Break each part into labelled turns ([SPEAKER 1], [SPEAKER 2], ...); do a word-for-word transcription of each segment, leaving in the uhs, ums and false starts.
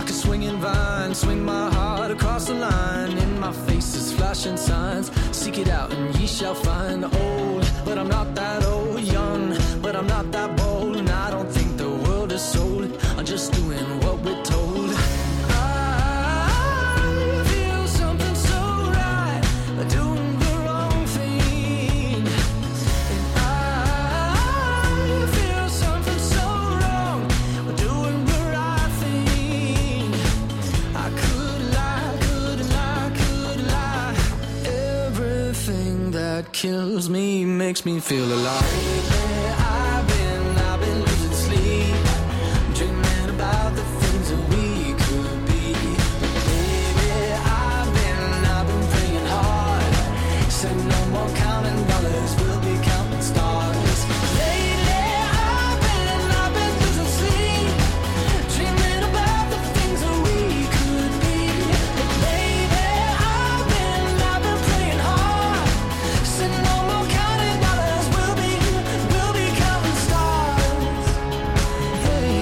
[SPEAKER 1] like a swinging vine. Swing my heart across the line. In my face is flashing signs. Seek it out and ye shall find. Old, but I'm not that old. Young, but I'm not that bold. And I don't think the world is sold. I'm just doing what we're told. I feel something so right, doing the wrong thing. And I feel something so wrong, doing the right thing. I could lie, could lie, could lie. Everything that kills me makes me feel alive. I've been, I've been losing sleep, dreaming about the things that we could be. Baby, I've been, I've been praying hard. Said no more counting dollars, we'll be counting stars. Lately, I've been, I've been losing sleep, dreaming about the things that we could be. Baby, I've been, I've been praying hard. Said no more counting dollars, we'll be, we'll be counting stars. Hey.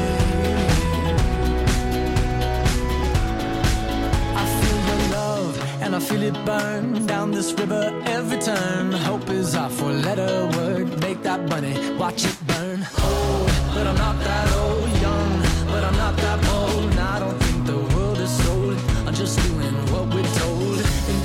[SPEAKER 1] I feel your love and I feel it burn down this river every turn. Hope is our four-letter word. Make that money, watch it burn. Old, but I'm not that old. Young, but I'm not that bold. And I don't think the world is sold. I'm just doing what we're told. And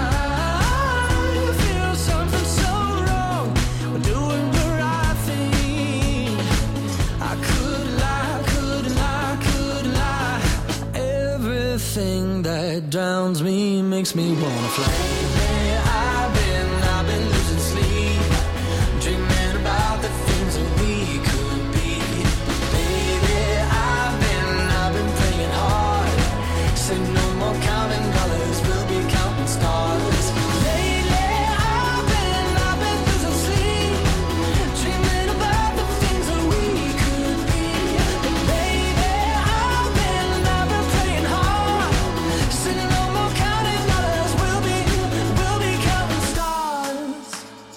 [SPEAKER 1] I feel something so wrong. We're doing the right thing. I could lie, could lie, could lie. Everything that drowns me makes me wanna fly. I've been, I've been losing sleep, dreaming about the things that we could be. Baby, I've been, I've been praying hard. Say no more counting dollars, we'll be counting stars. Lately, I've been, I've been losing sleep, dreaming about the things that we could be. Baby, I've been, I've been praying hard. Say no more counting dollars, we'll be, we'll be counting stars.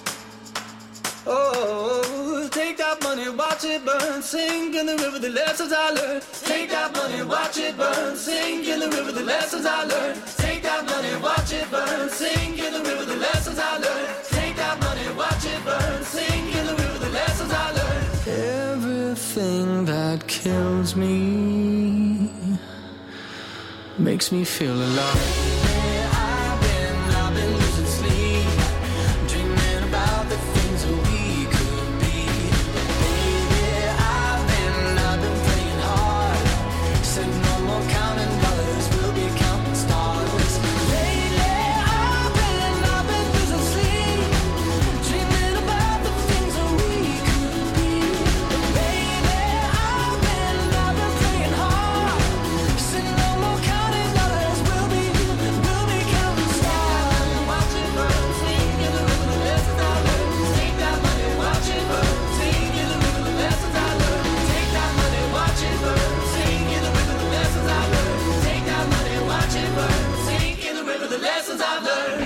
[SPEAKER 1] Oh, take that money, watch it burn, sink in the river, the lessons I learned. Take that money, watch it burn, sink in the river, the lessons I learned. Take that money, watch it burn, sink in the river, the lessons I learned. Take that money, watch it burn, sink in the river, the lessons I learned. Everything that kills me makes me feel alive. I've been, I've been losing sleep, dreaming about the things that we could be. Baby, I've been, I've been praying hard. Said no more counting dollars, we'll be counting stars. Lately, I've been, I've been losing sleep, dreaming about the things that we could be. Baby, I've been, I've been praying hard. Said no more counting dollars, we'll be, we'll be counting stars. Watch it burn, sing in the river, the lessons I learned. Take that money, watch it burn, sing in the river, the lessons I learned. Take that money, watch it burn, sing in the river, the lessons I learned. Take that money, watch it burn, sing in the river, the lessons I learned.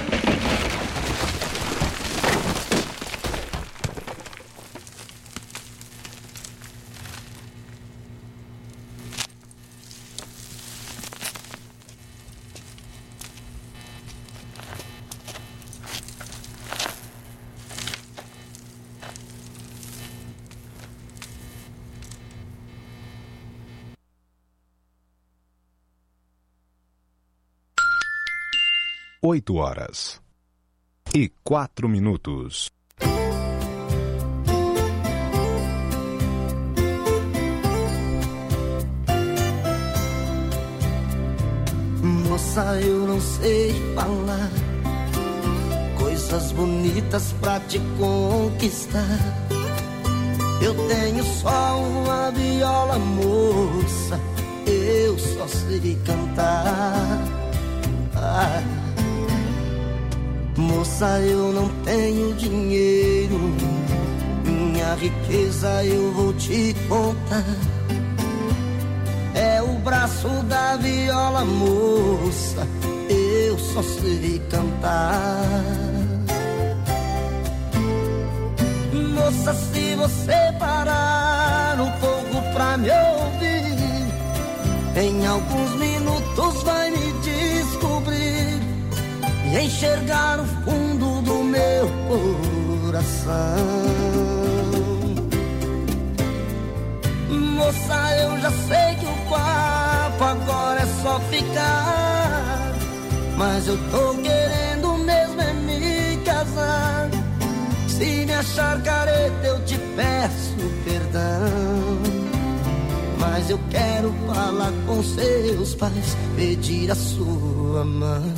[SPEAKER 2] Oito horas e quatro minutos.
[SPEAKER 3] Moça, eu não sei falar coisas bonitas pra te conquistar. Eu tenho só uma viola, moça, eu só sei cantar. Ah, moça, eu não tenho dinheiro, minha riqueza eu vou te contar. É o braço da viola, moça, eu só sei cantar. Moça, se você parar um pouco pra me ouvir, Em alguns minutos vai me descobrir e enxergar o fundo do meu coração. Moça, eu já sei que o papo agora é só ficar, mas eu tô querendo mesmo é me casar. Se me achar careta eu te peço perdão, mas eu quero falar com seus pais, pedir a sua mão.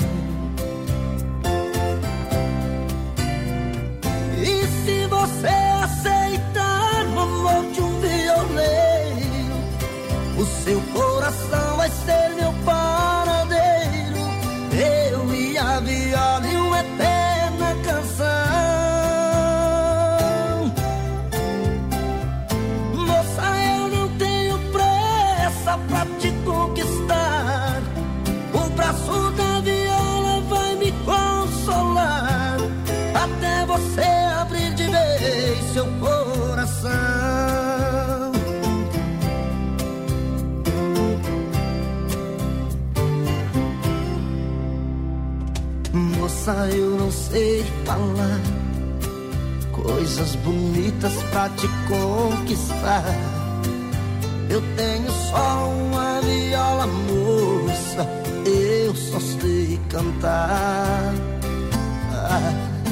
[SPEAKER 3] E se você aceitar o amor de um violeiro, o seu coração vai ser meu paradeiro. Eu e a viola e uma eterna canção. Moça, eu não tenho pressa pra te conquistar. O braço da viola vai me consolar, até você abrir de vez seu coração. Moça, eu não sei falar coisas bonitas pra te conquistar. Eu tenho só uma viola, moça, eu só sei cantar. Ah,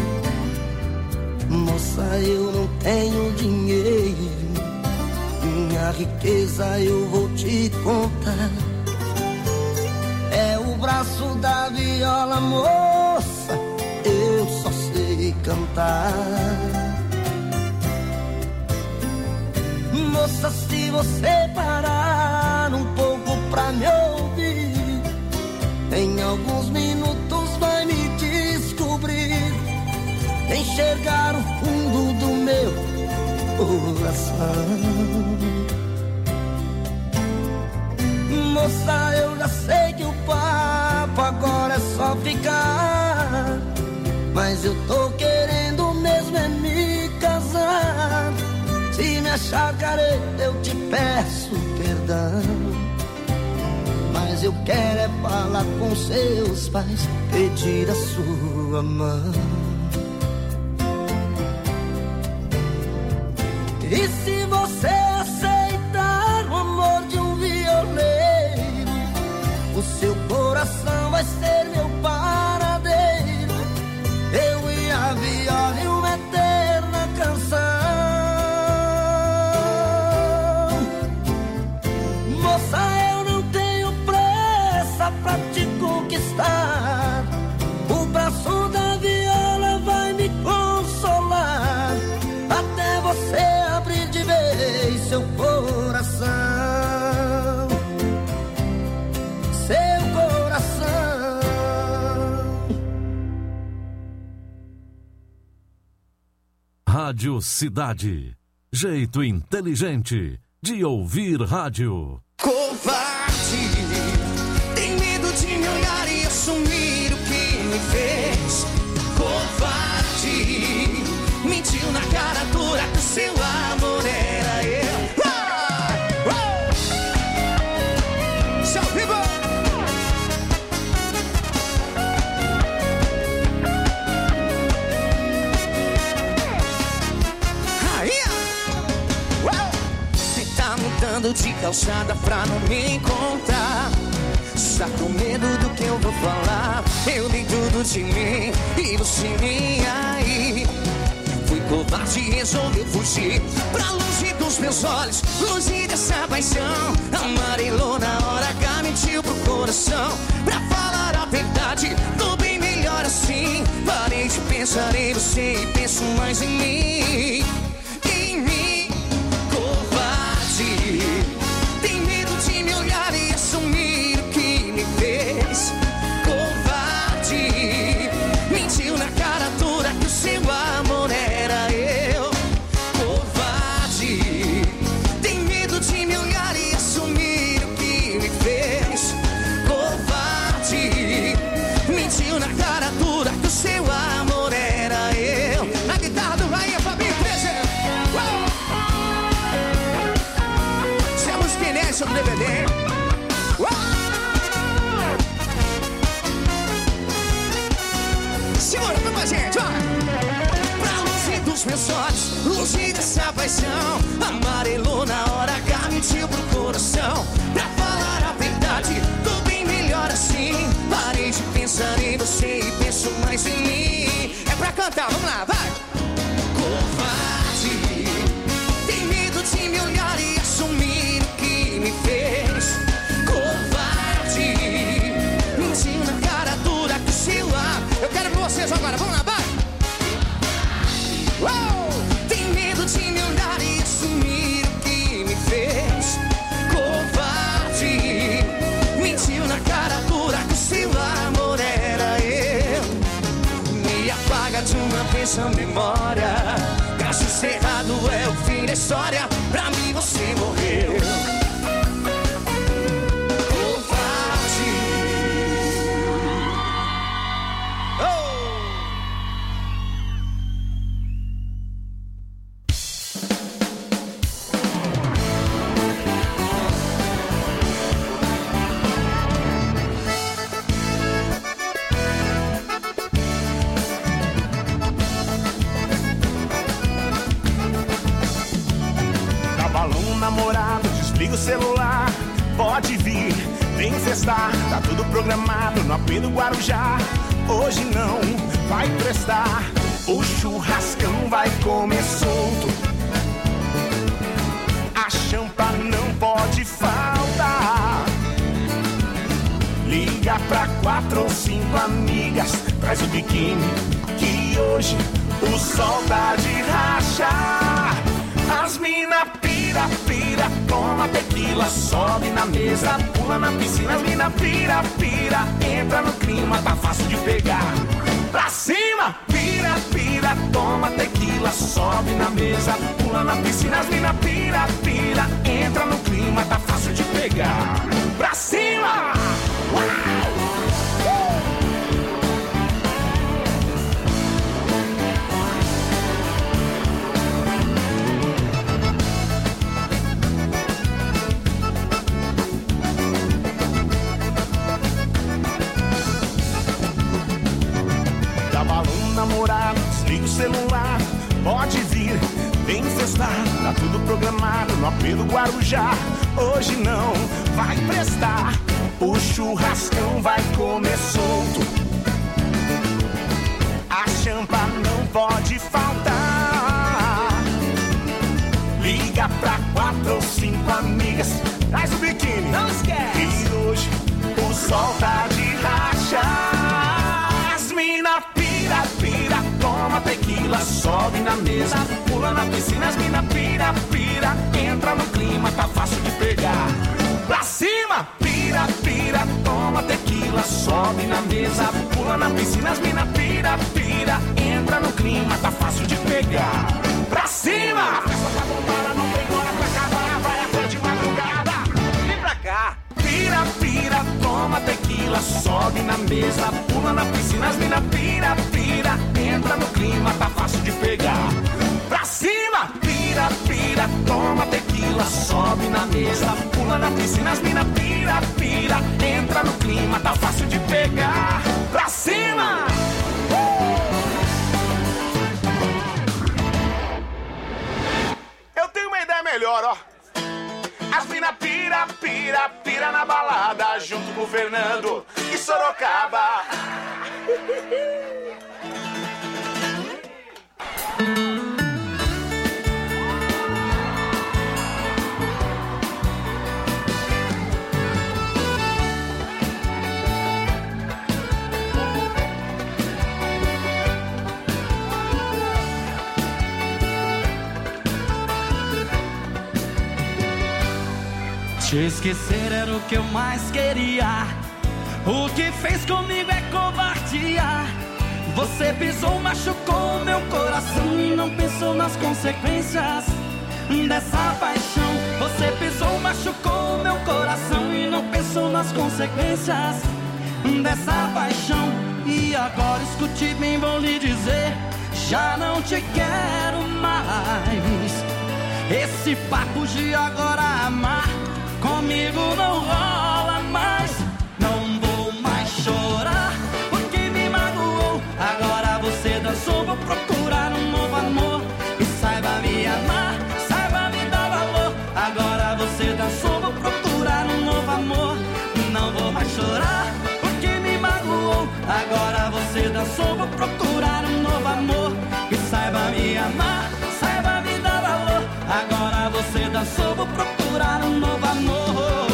[SPEAKER 3] moça, eu não tenho dinheiro, minha riqueza eu vou te contar. É o braço da viola, moça, eu só sei cantar. Moça, se você parar um pouco pra me ouvir, em alguns minutos vai me descobrir, enxergar o fundo do meu coração. Moça, eu já sei que o papo agora é só ficar, mas eu tô querendo mesmo é me casar. Se me achar careta eu te peço perdão, mas eu quero é falar com seus pais, pedir a sua mão. E se você aceitar o amor de um violeiro, o seu coração vai ser meu paradeiro. Eu e a viola e uma eterna canção. Moça, eu não tenho pressa pra te conquistar. O braço da viola vai me consolar, até você abrir de vez seu coração. Seu coração.
[SPEAKER 4] Rádio Cidade. Jeito inteligente de ouvir rádio.
[SPEAKER 5] Covarde, tem medo de me olhar e assumir o que me fez. Covarde, mentiu na cara dura que seu amor era eu. Ah! Uh! Seu vivo! Rainha! Uh! Você tá mudando de calçada pra não me encontrar. Está com medo do que eu vou falar. Eu dei tudo de mim e você nem aí. Fui covarde e resolvi fugir pra longe dos meus olhos, longe dessa paixão. Amarelou na hora H, mentiu pro coração. Pra falar a verdade, tô bem melhor assim. Parei de pensar em você e penso mais em mim. Em mim, covarde, tem medo de me olhar e assumir o que me fez. Covarde, mentiu na cara dura que o seu amor era eu. Covarde, tem medo de me olhar e assumir o que me fez. Covarde, mentiu na cara dura que o seu amor era eu. Na guitarra do Rainha Fabinho treze. Se a música inédita do D V D. Uh! meus olhos, longe dessa paixão. Amarelou na hora H, mentiu pro coração. Pra falar a verdade, tô bem melhor assim. Parei de pensar em você e penso mais em mim. É pra cantar, vamos lá, vai! Covarde, tem medo de me olhar e assumir o que me fez. Covarde, mentiu na cara dura que se lá. Eu quero ver vocês agora, vamos lá, vai! Uou! Tem medo de me olhar e assumir o que me fez. Covarde, mentiu na cara dura que se o amor era eu. Me apaga de uma vez a memória. Caso cerrado é o fim da história. Pra mim você morreu. Covarde. Oh!
[SPEAKER 6] Namorado, desliga o celular, pode vir, vem festar, tá tudo programado no A P do Guarujá. Hoje não vai prestar, o churrascão vai comer solto, a champa não pode faltar. Liga pra quatro ou cinco amigas, traz o biquíni, que hoje o sol tá de rachar. As mina pira, pira, toma tequila, sobe na mesa, pula na piscina. As mina pira, pira, entra no clima, tá fácil de pegar. Pra cima, pira, pira, toma tequila, sobe na mesa, pula na piscina. As mina pira, pira, entra no clima, tá fácil de pegar. Pra cima! Uau! Namorado, desliga o celular, pode vir, vem festar, tá tudo programado no A P do Guarujá. Hoje não vai prestar, o churrascão vai comer solto, a champa não pode faltar. Liga pra quatro ou cinco amigas, traz o biquíni, não esquece, e hoje o sol tá de rachar. As mina pira, pira, toma tequila, sobe na mesa, pula na piscina. As mina pira, pira, entra no clima, tá fácil de pegar. Pra cima, pira, pira, toma tequila, sobe na mesa, pula na piscina. As mina pira, pira, entra no clima, tá fácil de pegar. Pra cima! A festa tá bombada, não tem hora pra acabar, vai até de madrugada. Vem pra cá! Pira, pira, toma tequila, sobe na mesa, pula na piscina. As mina pira, pira, entra no clima, tá fácil de pegar. Pra cima! Pira, pira, toma tequila, sobe na mesa, pula na piscina. As mina pira, pira, entra no clima, tá fácil de pegar. Pra cima! Eu tenho uma ideia melhor, ó. As mina pira, pira, pira na balada, junto com o Fernando e Sorocaba.
[SPEAKER 1] Te esquecer era o que eu mais queria. O que fez comigo é covardia. Você pisou, machucou meu coração e não pensou nas consequências dessa paixão. Você pisou, machucou meu coração e não pensou nas consequências dessa paixão. E agora escute bem, vou lhe dizer, já não te quero mais. Esse papo de agora amar comigo não rola mais. Não vou mais chorar porque me magoou. Agora você dançou, vou procurar um novo amor. E
[SPEAKER 7] dançou, vou procurar um novo amor que saiba me amar, saiba me dar valor. Agora você dançou, vou procurar um novo amor.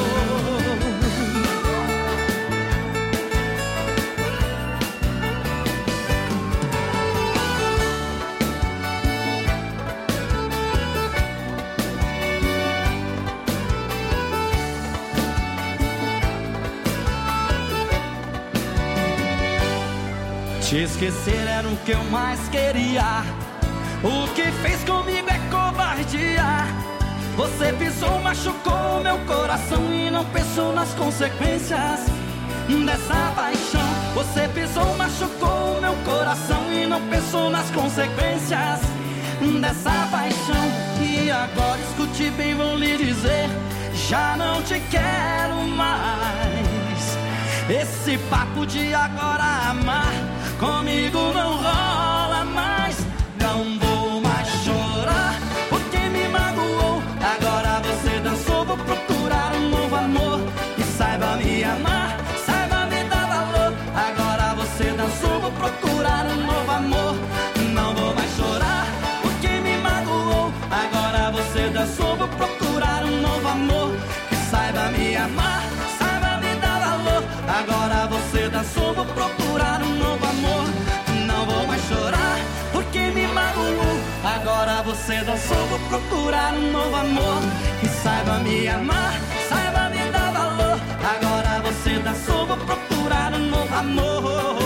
[SPEAKER 7] Te esquecer era o que eu mais queria. O que fez comigo é covardia. Você pisou, machucou meu coração e não pensou nas consequências dessa paixão. Você pisou, machucou meu coração e não pensou nas consequências dessa paixão. E agora escute bem, vou lhe dizer, já não te quero mais. Esse papo de agora amar comigo não rola mais. Não vou mais chorar porque me magoou. Agora você dançou, vou procurar um novo amor que saiba me amar, saiba me dar valor. Agora você dançou, vou procurar um novo amor. Não vou mais chorar porque me magoou. Agora você dançou, vou procurar um novo amor que saiba me amar, saiba me dar valor. Agora você dançou, vou procurar um novo amor. Não vou mais chorar porque me magoou. Agora você dançou, vou procurar um novo amor que saiba me amar, saiba me dar valor. Agora você dançou, vou procurar um novo amor.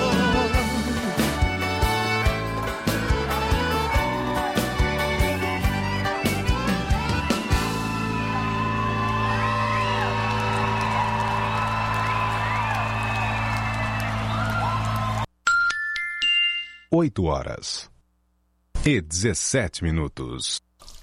[SPEAKER 2] Oito horas e dezessete minutos.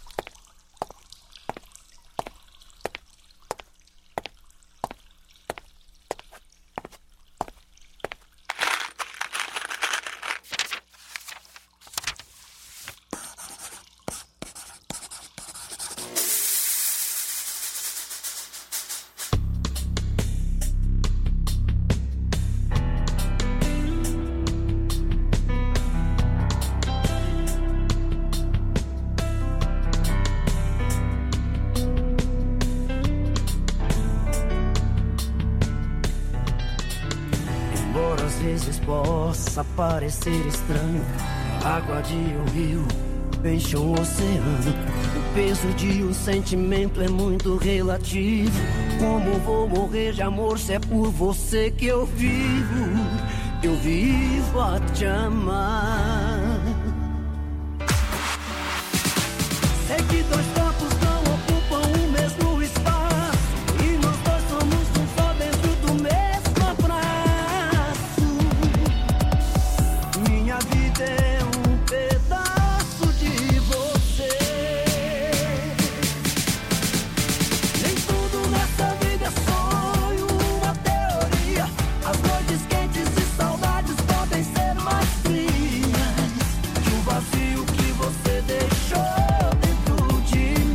[SPEAKER 3] Possa parecer estranho, água de um rio enche um oceano. O peso de um sentimento é muito relativo. Como vou morrer de amor se é por você que eu vivo? Eu vivo a te amar. Sei que dois corpos não ocupam o mesmo espaço e nós dois somos um só dentro do mesmo abraço. Minha vida é um pedaço de você. Nem tudo nessa vida é sonho, uma teoria. As noites quentes e saudades podem ser mais frias que o vazio que você deixou dentro de mim.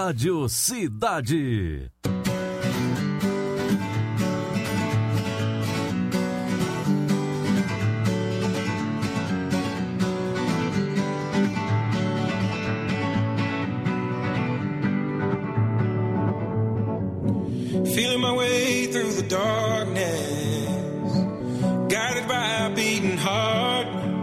[SPEAKER 4] Rádio Cidade.
[SPEAKER 8] Feeling my way through the darkness, guided by a beating heart.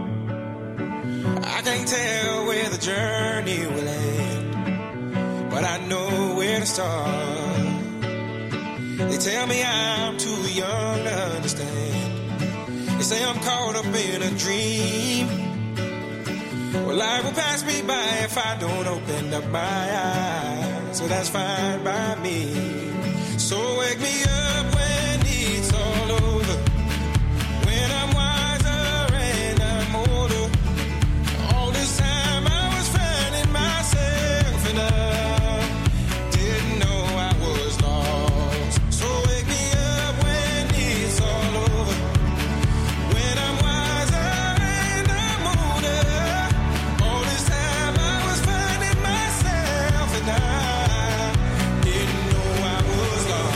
[SPEAKER 8] I can't tell where the journey will end, but I know where to start. They tell me I'm too young to understand. They say I'm caught up in a dream. Well, life will pass me by if I don't open up my eyes, so that's fine by me. So wake me up when it's all over, when I'm wiser and I'm older. All this time I was finding myself and I didn't know I was lost. So wake me up when it's all over, when I'm wiser and I'm older. All this time I was finding myself and I didn't know I was lost.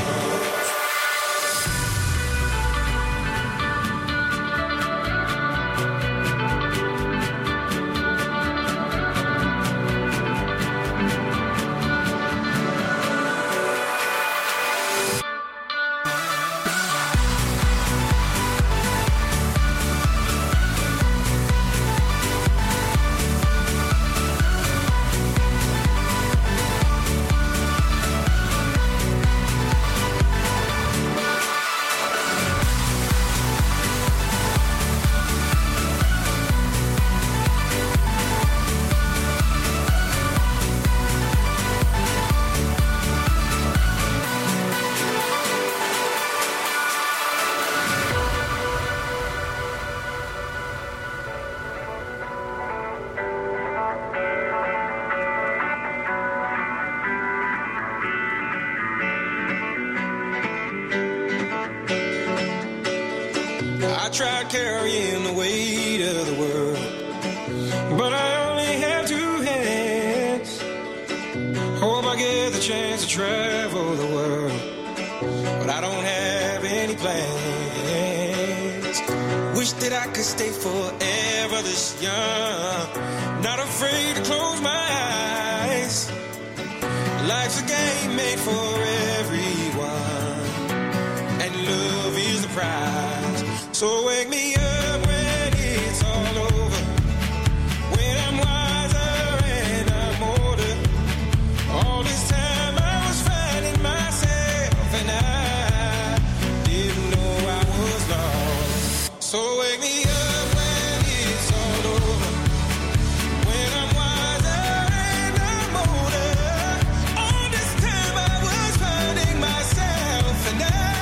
[SPEAKER 8] I tried carrying the weight of the world, but I only have two hands. Hope I get the chance to travel the world, but I don't have any plans. Wish that I could stay forever this young, not afraid to close my eyes. Life's a game made for everyone, and love is the prize. So wake me up when it's all over, when I'm wiser and I'm older. All this time I was finding myself and I didn't know I was lost. So wake me up when it's all over, when I'm wiser and I'm older. All this time I was finding myself and I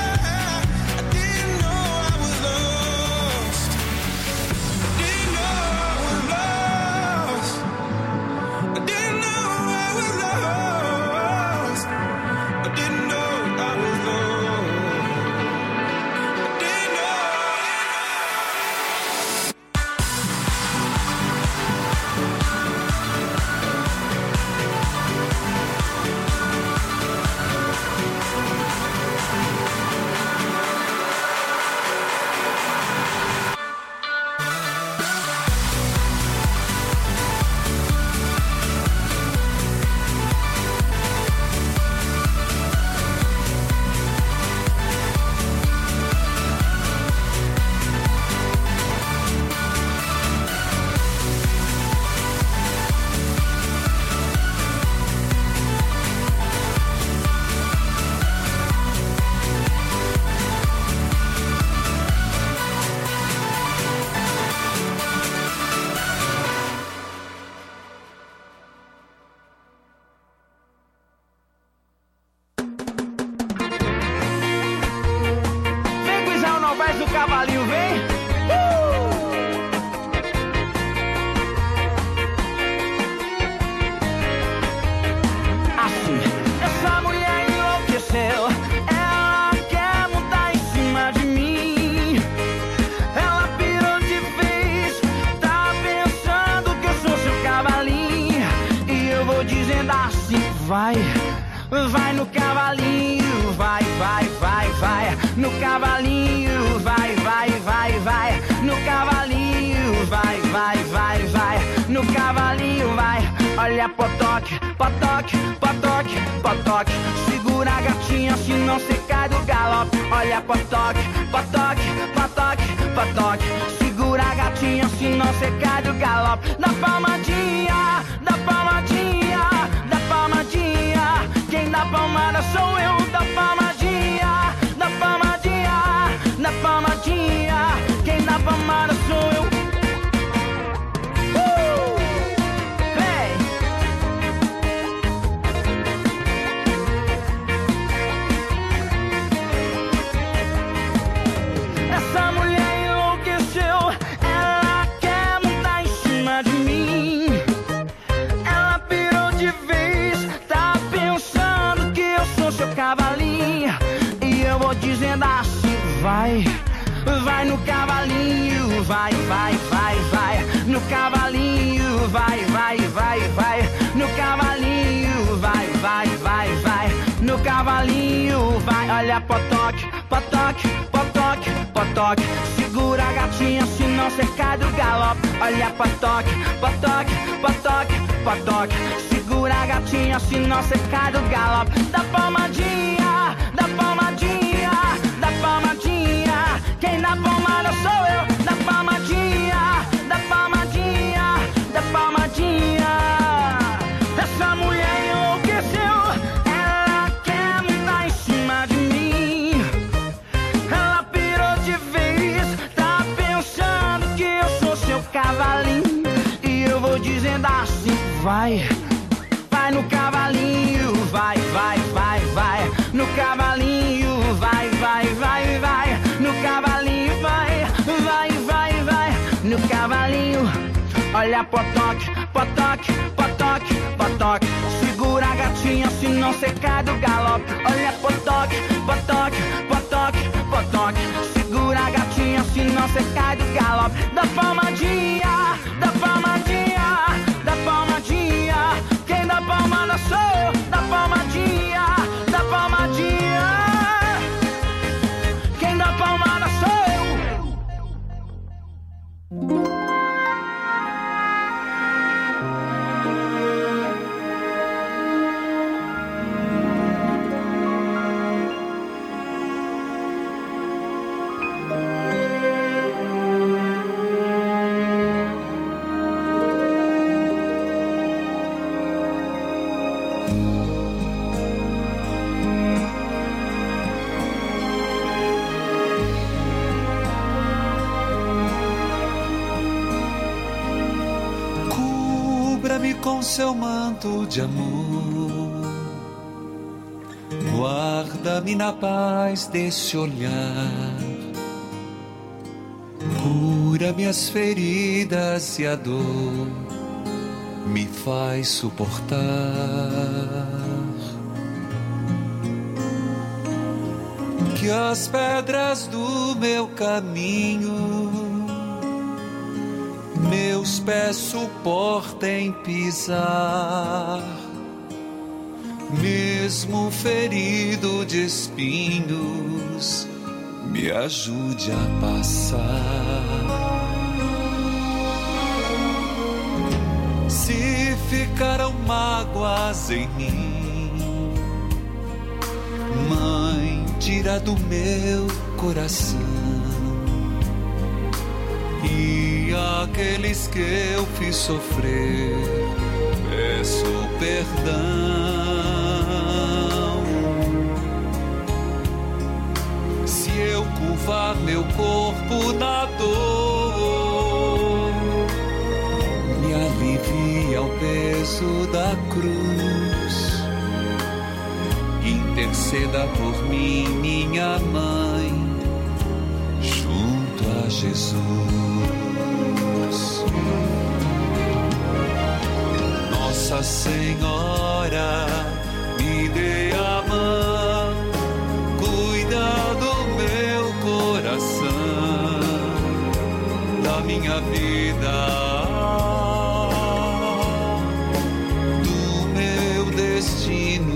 [SPEAKER 7] vai vai, vai no cavalinho, vai, vai, vai, vai, no cavalinho, vai, vai, vai, vai, no cavalinho, vai, vai, vai, vai, no cavalinho, vai. Olha potoque, potoque, potoque, potoque, segura a gatinha se não cê cai do galope. Olha potoque, potoque, potoque, potoque, segura a gatinha se não cê cai do galope. Da palmadinha, da palmadinha, da palmadinha, quem dá palmada sou eu. Da palmadinha, da palmadinha, da palmadinha, quem dá palmada sou eu. Essa mulher enlouqueceu, ela quer montar em cima de mim. Ela pirou de vez, tá pensando que eu sou seu cavalinho. E eu vou dizendo assim, vai, vai no cavalinho, vai, vai, vai, vai, no cavalinho, vai, vai, vai, vai, no cavalinho, vai, vai, vai, vai, no cavalinho, vai. Olha potoque, potoque, potoque, potoque, segura a gatinha se não cê cai do galope. Olha potoque, potoque, potoque, potoque, segura a gatinha se não cê cai do galope. Da palmadinha, da palmadinha, da palmadinha, quem dá palmada sou eu. Da palmadinha, da palmadinha, da palmadinha. Essa mulher enlouqueceu, ela quer montar em cima de mim. Ela pirou de vez, tá pensando que eu sou seu cavalinho. E eu vou dizendo assim, vai, vai no cavalinho, vai, vai, vai, vai, no cavalinho, vai, vai, vai, vai, no cavalinho, vai, vai, vai, vai, no cavalinho. Olha potoque, potoque, potoque, potoque, segura a gatinha se não cê cai do galope. Olha potoque, potoque, potoque, potoque, segura a gatinha se não cê cai do galope. Da palmadinha, da palmadinha, da palmadinha, quem dá palmada sou eu. Da palmadinha, da palmadinha, quem dá palmada sou eu.
[SPEAKER 9] Cubra-me com seu manto de amor, guarda-me na paz desse olhar, cura minhas feridas e a dor me faz suportar. Que as pedras do meu caminho meus pés suportem pisar, mesmo ferido de espinhos, me ajude a passar. Se ficaram mágoas em mim, Mãe, tira do meu coração. E aqueles que eu fiz sofrer, peço perdão. Se eu curvar meu corpo na dor, me alivia o peso da cruz. Interceda por mim, minha mãe, junto a Jesus. Nossa Senhora, me dê a mão, cuida do meu coração, da minha vida, do meu destino.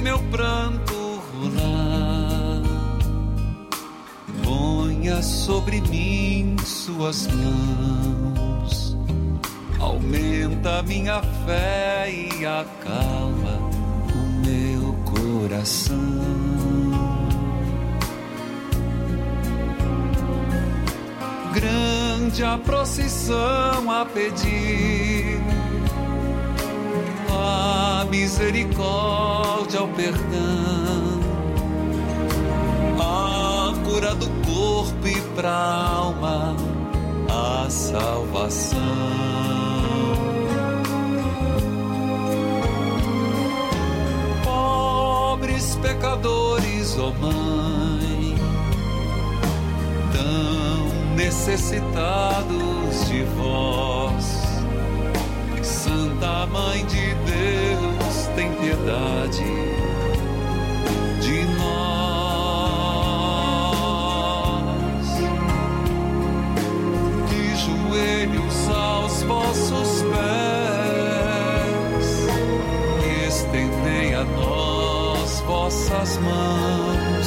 [SPEAKER 9] meu pranto rolar. Ponha sobre mim suas mãos, aumenta minha fé e acalma o meu coração. Grande a procissão a pedir a misericórdia, o perdão, a cura do corpo e pra alma, a salvação. Pobres pecadores, ó Mãe, tão necessitados de vós, Santa Mãe de Deus, tem piedade de nós. De joelhos aos vossos pés, estendei a nós vossas mãos,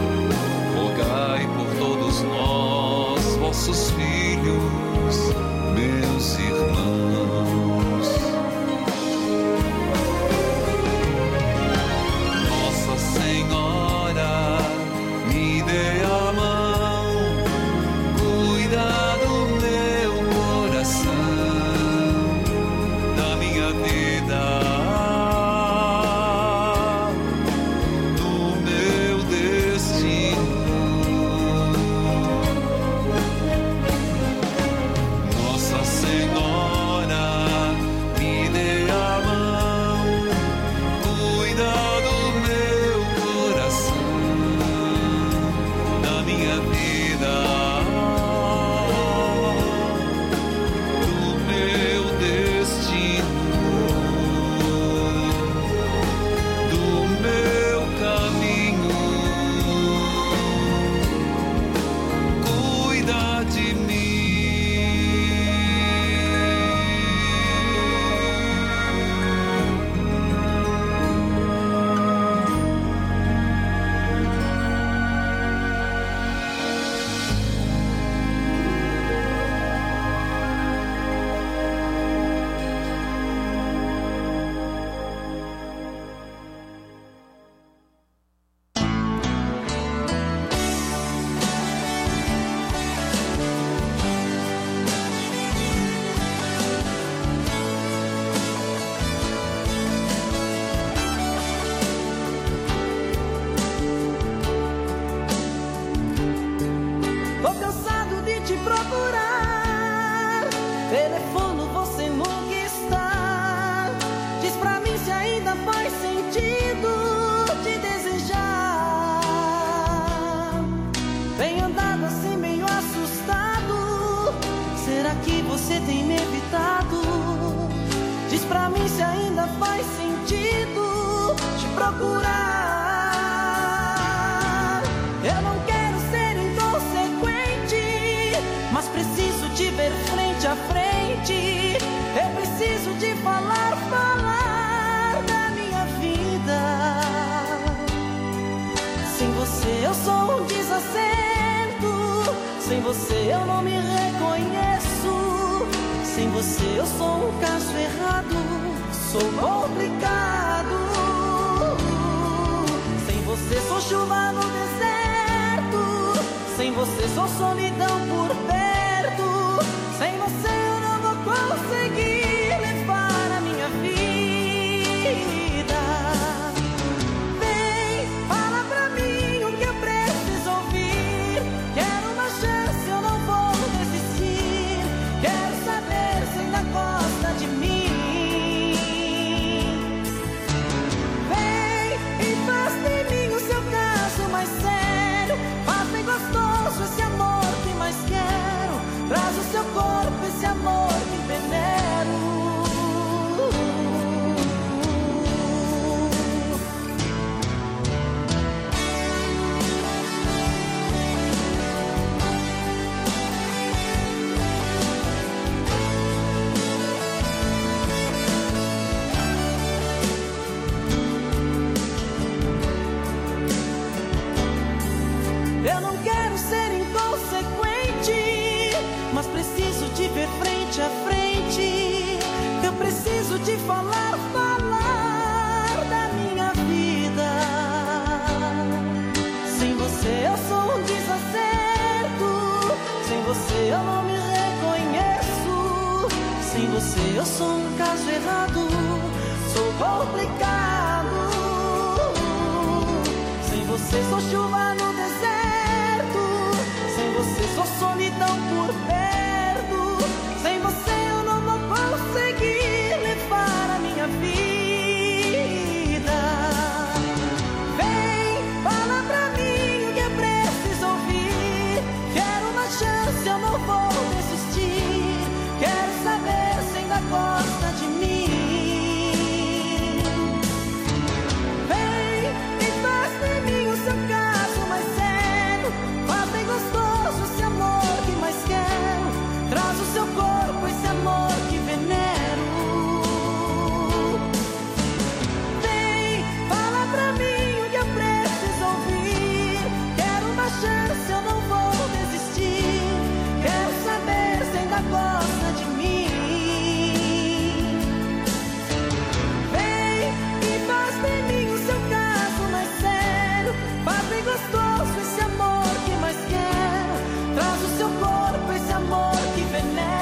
[SPEAKER 9] rogai por todos nós, vossos filhos, meus irmãos.
[SPEAKER 3] Traz o seu corpo, esse amor que venero. você sou chuva no deserto, sem você sou solidão por perto, sem você eu não vou conseguir levar a minha vida. Vem, fala pra mim o que eu preciso ouvir, quero uma chance, eu não vou desistir, quero saber se ainda gosta de mim. Seu corpo, esse amor que venero. Vem, fala pra mim o que eu preciso ouvir, quero uma chance, eu não vou desistir, quero saber se ainda gosta de mim. Vem e faz de mim o seu caso mais sério, faz bem gostoso esse amor que mais quero, traz o seu corpo, esse amor que venero.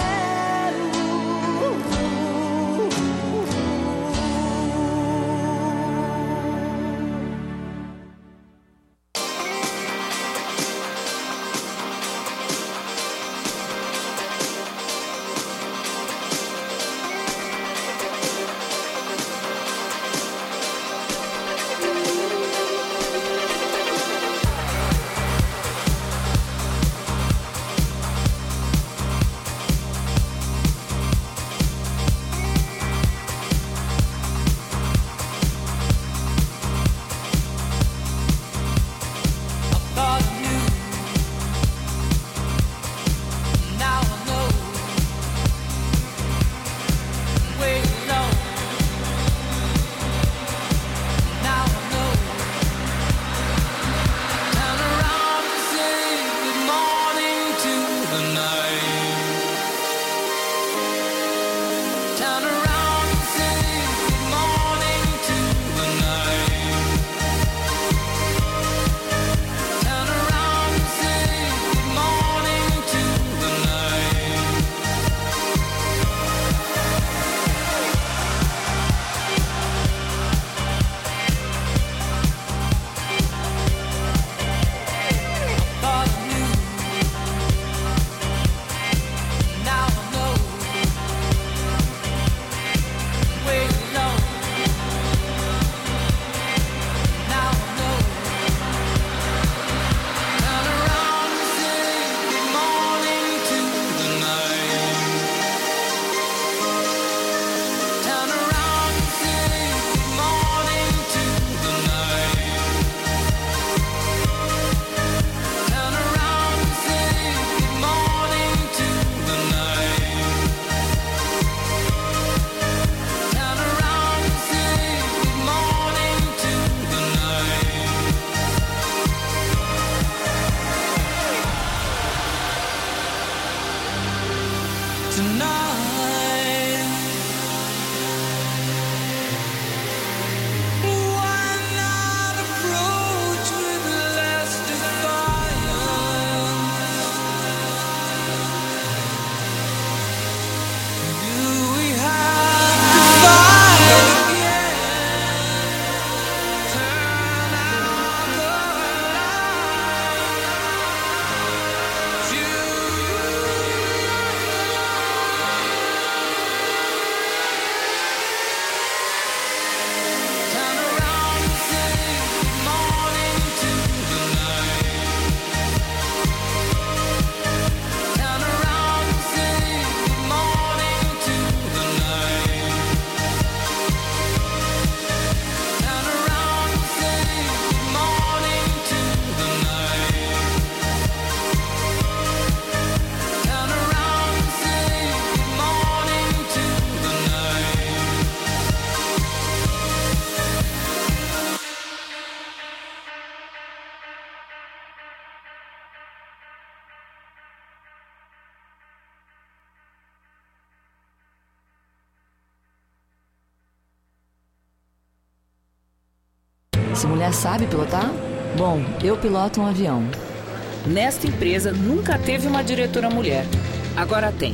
[SPEAKER 10] Essa mulher sabe pilotar? Bom, eu piloto um avião.
[SPEAKER 11] Nesta empresa nunca teve uma diretora mulher. Agora tem.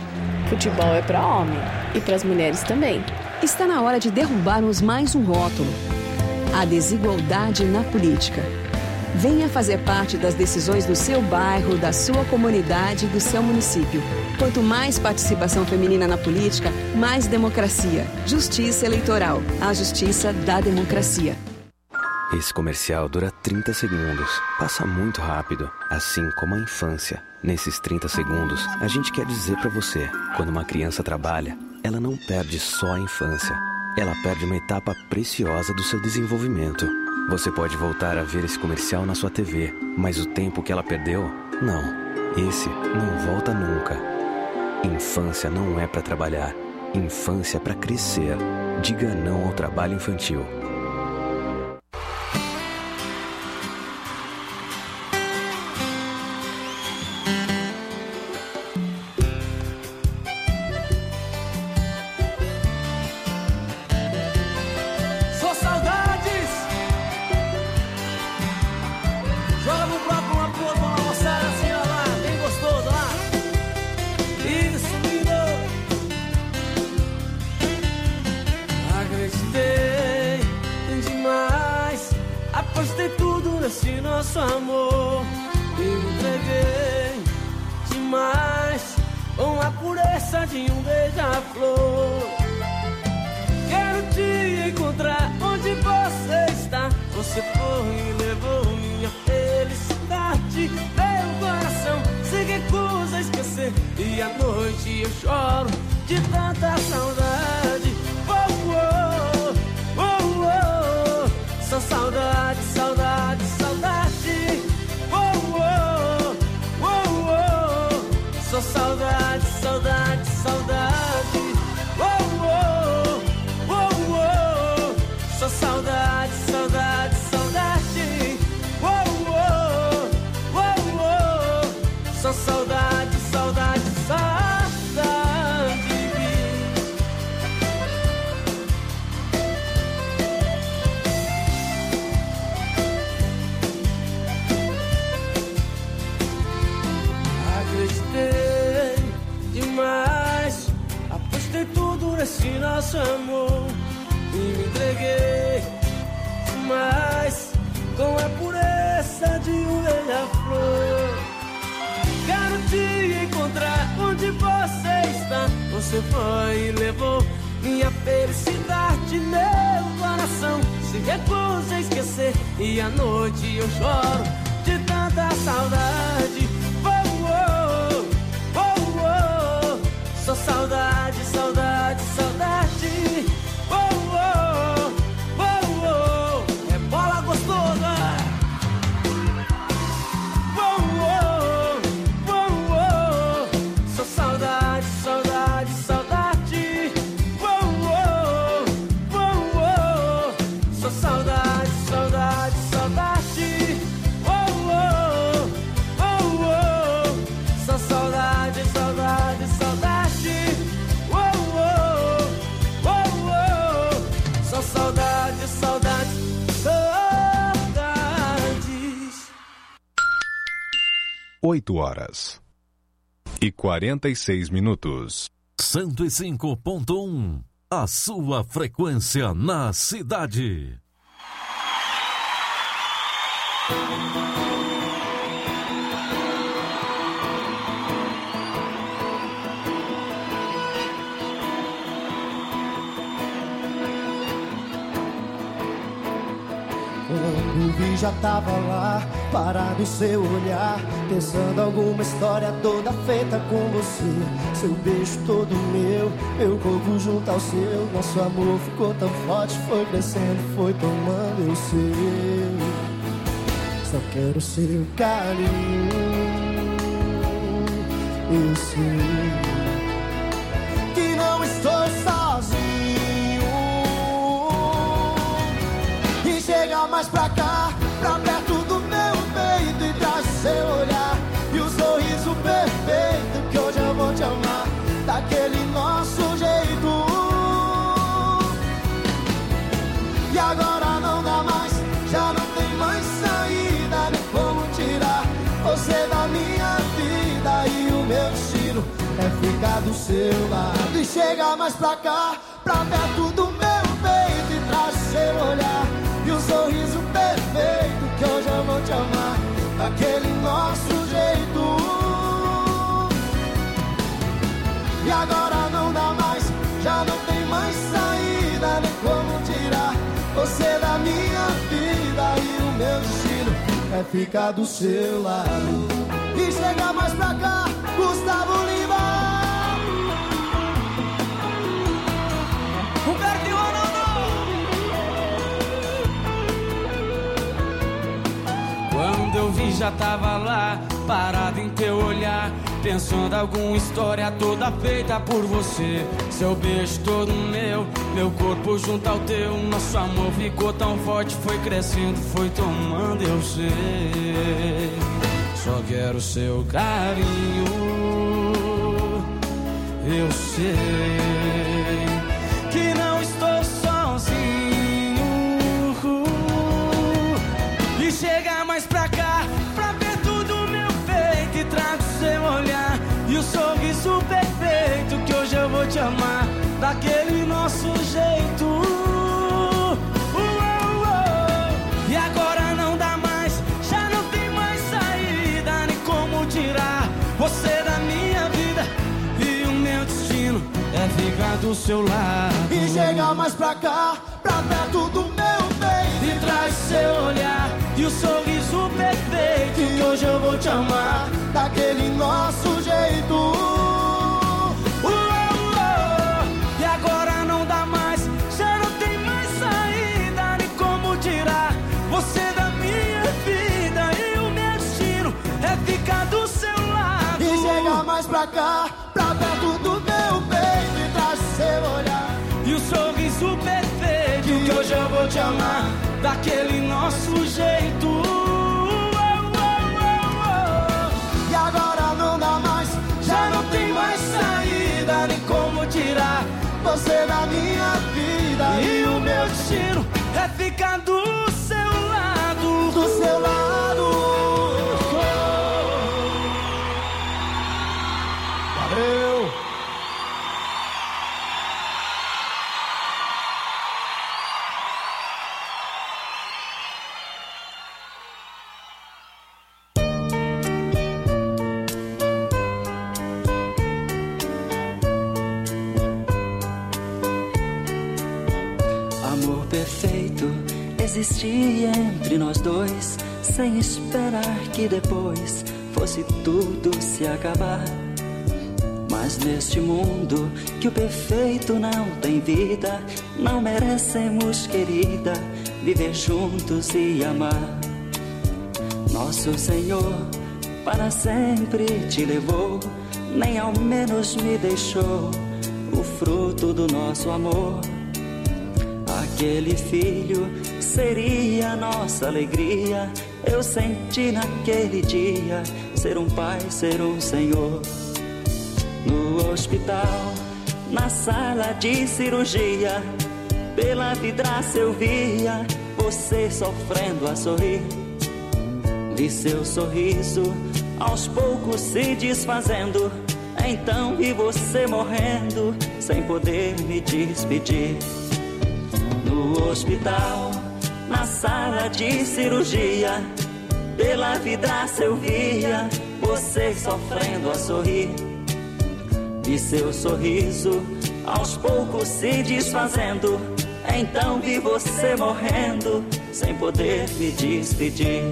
[SPEAKER 12] Futebol é para homem e para as mulheres também.
[SPEAKER 13] Está na hora de derrubarmos mais um rótulo: a desigualdade na política. Venha fazer parte das decisões do seu bairro, da sua comunidade e do seu município. Quanto mais participação feminina na política, mais democracia. Justiça Eleitoral. A justiça da democracia.
[SPEAKER 14] Esse comercial dura trinta segundos. Passa muito rápido, assim como a infância. Nesses trinta segundos, a gente quer dizer pra você, quando uma criança trabalha, ela não perde só a infância. Ela perde uma etapa preciosa do seu desenvolvimento. Você pode voltar a ver esse comercial na sua T V, mas o tempo que ela perdeu, não. Esse não volta nunca. Infância não é pra trabalhar. Infância é pra crescer. Diga não ao trabalho infantil.
[SPEAKER 15] Nosso amor, e me entreguei demais com a pureza de um beija-flor. Quero te encontrar onde você está. Você foi e levou minha felicidade. Meu coração se recusa a esquecer, e à noite eu choro de tanta saudade. Oh, oh, oh, oh. Só saudade, saudade, saudade. Oh, oh, oh, oh. Só saudade, saudade, saudade. Oh, oh, oh, oh. Só saudade, saudade, saudade. Oh, oh, oh, oh. Só saudade, saudade, saudade. Demais, apostei tudo nesse nosso amor e me entreguei demais com a pureza de um beija-flor. Quero te encontrar onde você está. Você foi e levou minha felicidade. Meu coração se recusa a esquecer, e à noite eu choro de tanta saudade. Só saudade, saudade, saudade. Oh, oh, oh, oh. É bola gostosa. Oh, oh, oh, oh. Só saudade, saudade, saudade. Oh, oh, oh, oh. Só saudade, saudade, saudade. Oh, oh, oh, oh. Só saudade, saudade, saudade. Saudade, saudade, saudades.
[SPEAKER 2] Oito horas e quarenta e seis minutos.
[SPEAKER 4] cento e cinco ponto um. A sua frequência na cidade.
[SPEAKER 3] Quando vi já tava lá, parado em seu olhar, pensando alguma história toda feita com você. Seu beijo todo meu, meu corpo junto ao seu. Nosso amor ficou tão forte, foi crescendo, foi tomando eu sei. Só quero seu carinho, eu sei que não estou sozinho. Chega mais pra cá, pra perto do meu peito, e traz seu olhar e o sorriso perfeito, que hoje eu vou te amar daquele nosso jeito. E agora não dá mais, já não tem mais saída, nem como tirar você da minha vida. E o meu destino é ficar do seu lado. E chega mais pra cá, pra perto do meu peito, e traz seu olhar e o sorriso perfeito, que hoje eu vou te amar é ficar do seu lado. E chega mais pra cá, Gustavo Lima.
[SPEAKER 7] Humberto e Ronaldo. Quando eu vi já tava lá, parado em teu olhar, pensando alguma história toda feita por você. Seu beijo todo meu, meu corpo junto ao teu. Nosso amor ficou tão forte, foi crescendo, foi tomando, eu sei. Só quero seu carinho, eu sei que não estou sozinho. E chega mais pra cá, pra ver tudo meu feito, e trago seu olhar e o sorriso perfeito, que hoje eu vou te amar daquele nosso jeito. Uou, uou. E agora não dá mais, já não tem mais saída, nem como tirar você da minha vida. E o meu destino é ficar do seu lado.
[SPEAKER 3] E chega mais pra cá, pra perto do meu peito,
[SPEAKER 7] e traz seu olhar e o sorriso perfeito, que hoje eu vou te amar
[SPEAKER 3] daquele nosso jeito.
[SPEAKER 7] Uou, uou. E agora não dá mais, já não tem mais saída, nem como tirar você da minha vida. E o meu destino é ficar do seu lado.
[SPEAKER 3] E chega mais pra cá, pra perto do meu peito, e traz seu olhar
[SPEAKER 7] e o sorriso perfeito, que hoje eu vou te amar daquele nosso jeito.
[SPEAKER 3] E agora não dá mais,
[SPEAKER 7] já não tem mais saída, nem como tirar
[SPEAKER 3] você da minha vida.
[SPEAKER 7] E o meu destino é ficar do seu lado.
[SPEAKER 3] Do seu lado.
[SPEAKER 7] Valeu.
[SPEAKER 16] Perfeito existia entre nós dois, sem esperar que depois fosse tudo se acabar. Mas neste mundo que o perfeito não tem vida, não merecemos, querida, viver juntos e amar. Nosso Senhor para sempre te levou, nem ao menos me deixou o fruto do nosso amor. Aquele filho seria nossa alegria, eu senti naquele dia ser um pai, ser um senhor. No hospital, na sala de cirurgia, pela vidraça eu via você sofrendo a sorrir. Vi seu sorriso aos poucos se desfazendo, então vi você morrendo sem poder me despedir. No hospital, na sala de cirurgia, pela vidraça eu via você sofrendo a sorrir. Vi seu sorriso aos poucos se desfazendo, então vi você morrendo sem poder me despedir.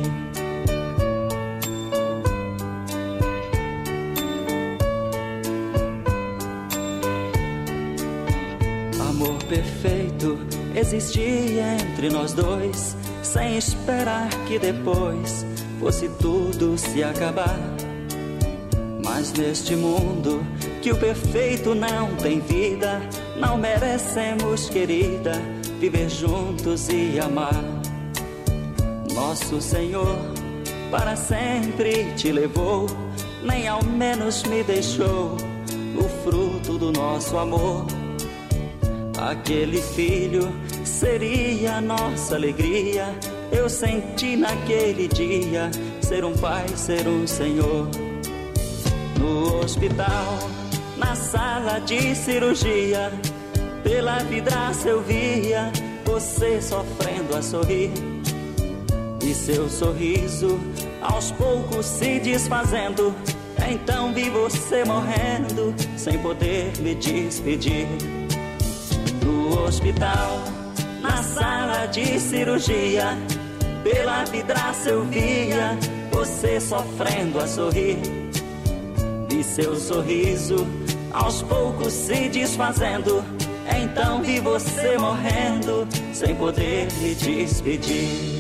[SPEAKER 16] Amor perfeito existia entre nós dois, sem esperar que depois fosse tudo se acabar. Mas neste mundo que o perfeito não tem vida, não merecemos, querida, viver juntos e amar. Nosso Senhor para sempre te levou, nem ao menos me deixou o fruto do nosso amor. Aquele filho seria nossa alegria, eu senti naquele dia ser um pai, ser um senhor. No hospital, na sala de cirurgia, pela vidraça eu via você sofrendo a sorrir. E seu sorriso aos poucos se desfazendo, então vi você morrendo sem poder me despedir. No hospital, na sala de cirurgia, Pela vidraça eu via você sofrendo a sorrir. Vi seu sorriso aos poucos se desfazendo. Então vi você morrendo sem poder me despedir.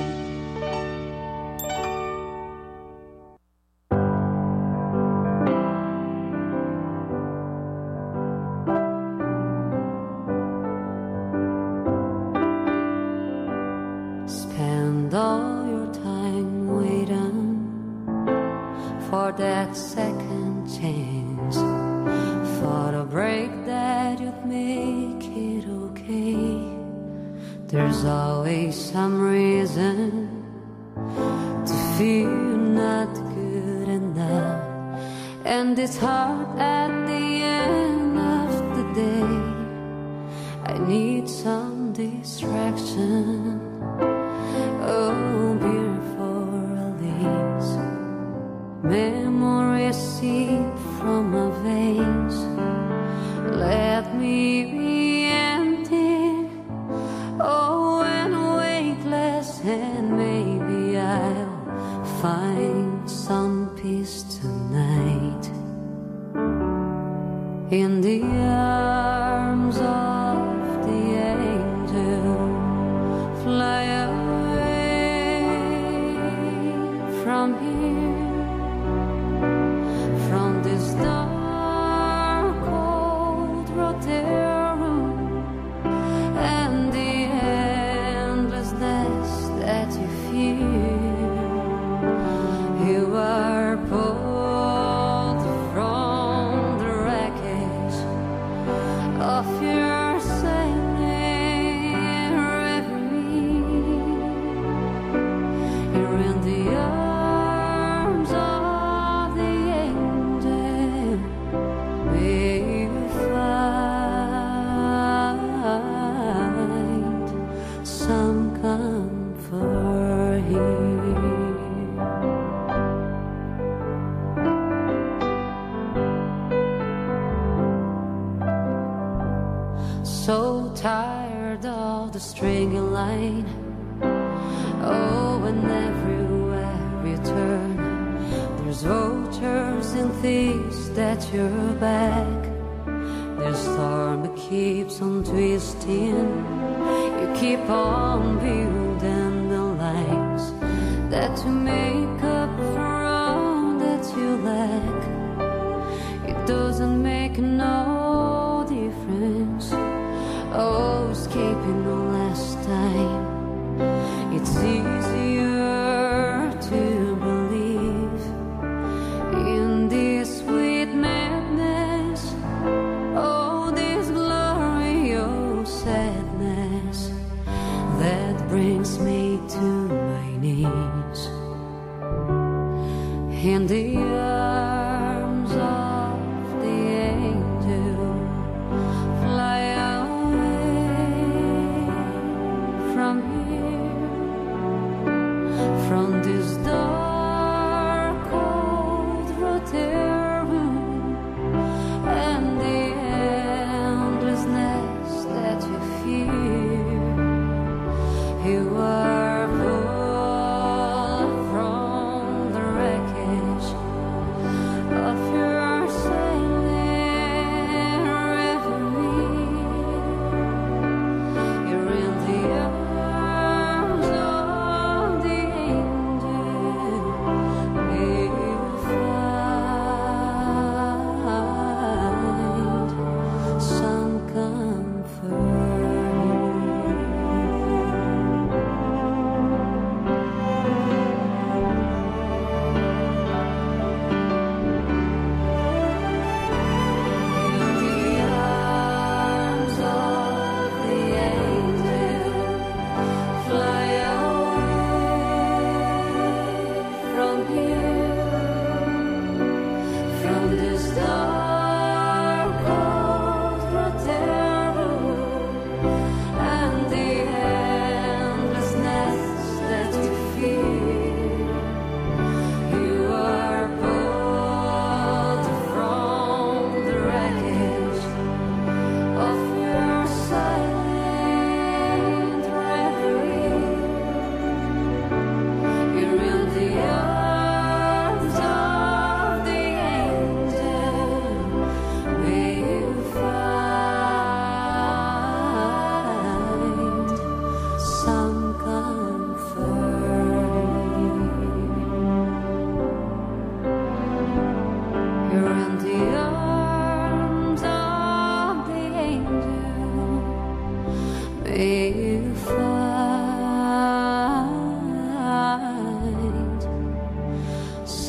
[SPEAKER 17] Spend all your time waiting for that second chance, for the break that you'd make it okay. There's always some reason to feel not good enough, and it's hard at the end of the day. I need some distraction. Oh, beautiful release, memories seep from my veins. Let me be empty, oh, and weightless, and maybe I'll find some peace tonight in the arms of the angel. Fly away from here, from this dark cold room, and the endlessness that you feel. You are pulled from the wreckage of your sailing reverie. You're in the arms of the angel. May you find some comfort here. So tired of the stringy line. Oh, and everywhere you turn, there's vultures and thieves at your back. The storm that keeps on twisting. You keep on building the lines that to make up for all that you lack. It doesn't make no difference. Oh, escaping the last time. It's easier to believe in this sweet madness. Oh, this glorious sadness that brings me to my knees in the arms of the angel. Fly from here, from this dark cold room, and the endlessness that you feel. You are pulled from the wreckage of your sailing reverie. You're in the arms of the angel.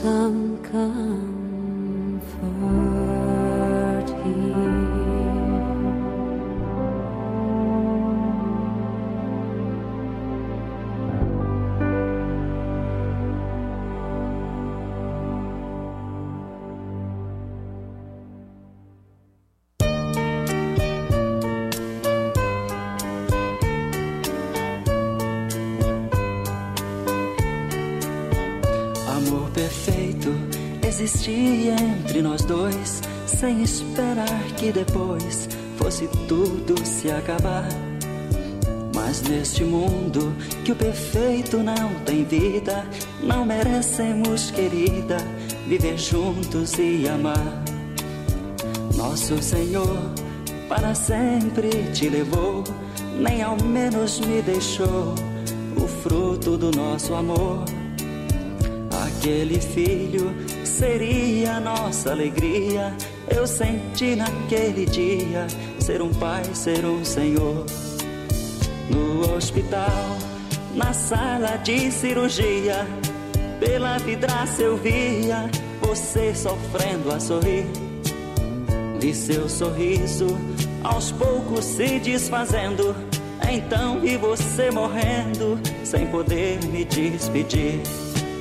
[SPEAKER 17] some comfort here.
[SPEAKER 16] Existia entre nós dois, sem esperar que depois fosse tudo se acabar. Mas neste mundo que o perfeito não tem vida, não merecemos, querida, viver juntos e amar. Nosso Senhor para sempre te levou, nem ao menos me deixou o fruto do nosso amor. Aquele filho seria nossa alegria. Eu senti naquele dia ser um pai, ser um senhor. No hospital, na sala de cirurgia, pela vidraça eu via você sofrendo a sorrir. Vi seu sorriso aos poucos se desfazendo. Então vi você morrendo sem poder me despedir.